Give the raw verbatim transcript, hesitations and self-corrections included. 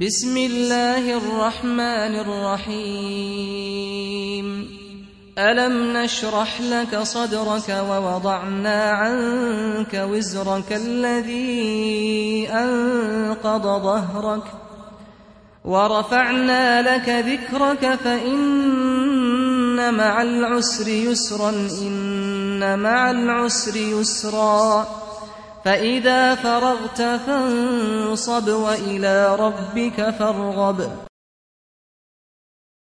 بسم الله الرحمن الرحيم ألم نشرح لك صدرك ووضعنا عنك وزرك الذي أنقض ظهرك ورفعنا لك ذكرك فإن مع العسر يسرا إن مع العسر يسرا فإذا فرغت فانصب وإلى ربك فارغب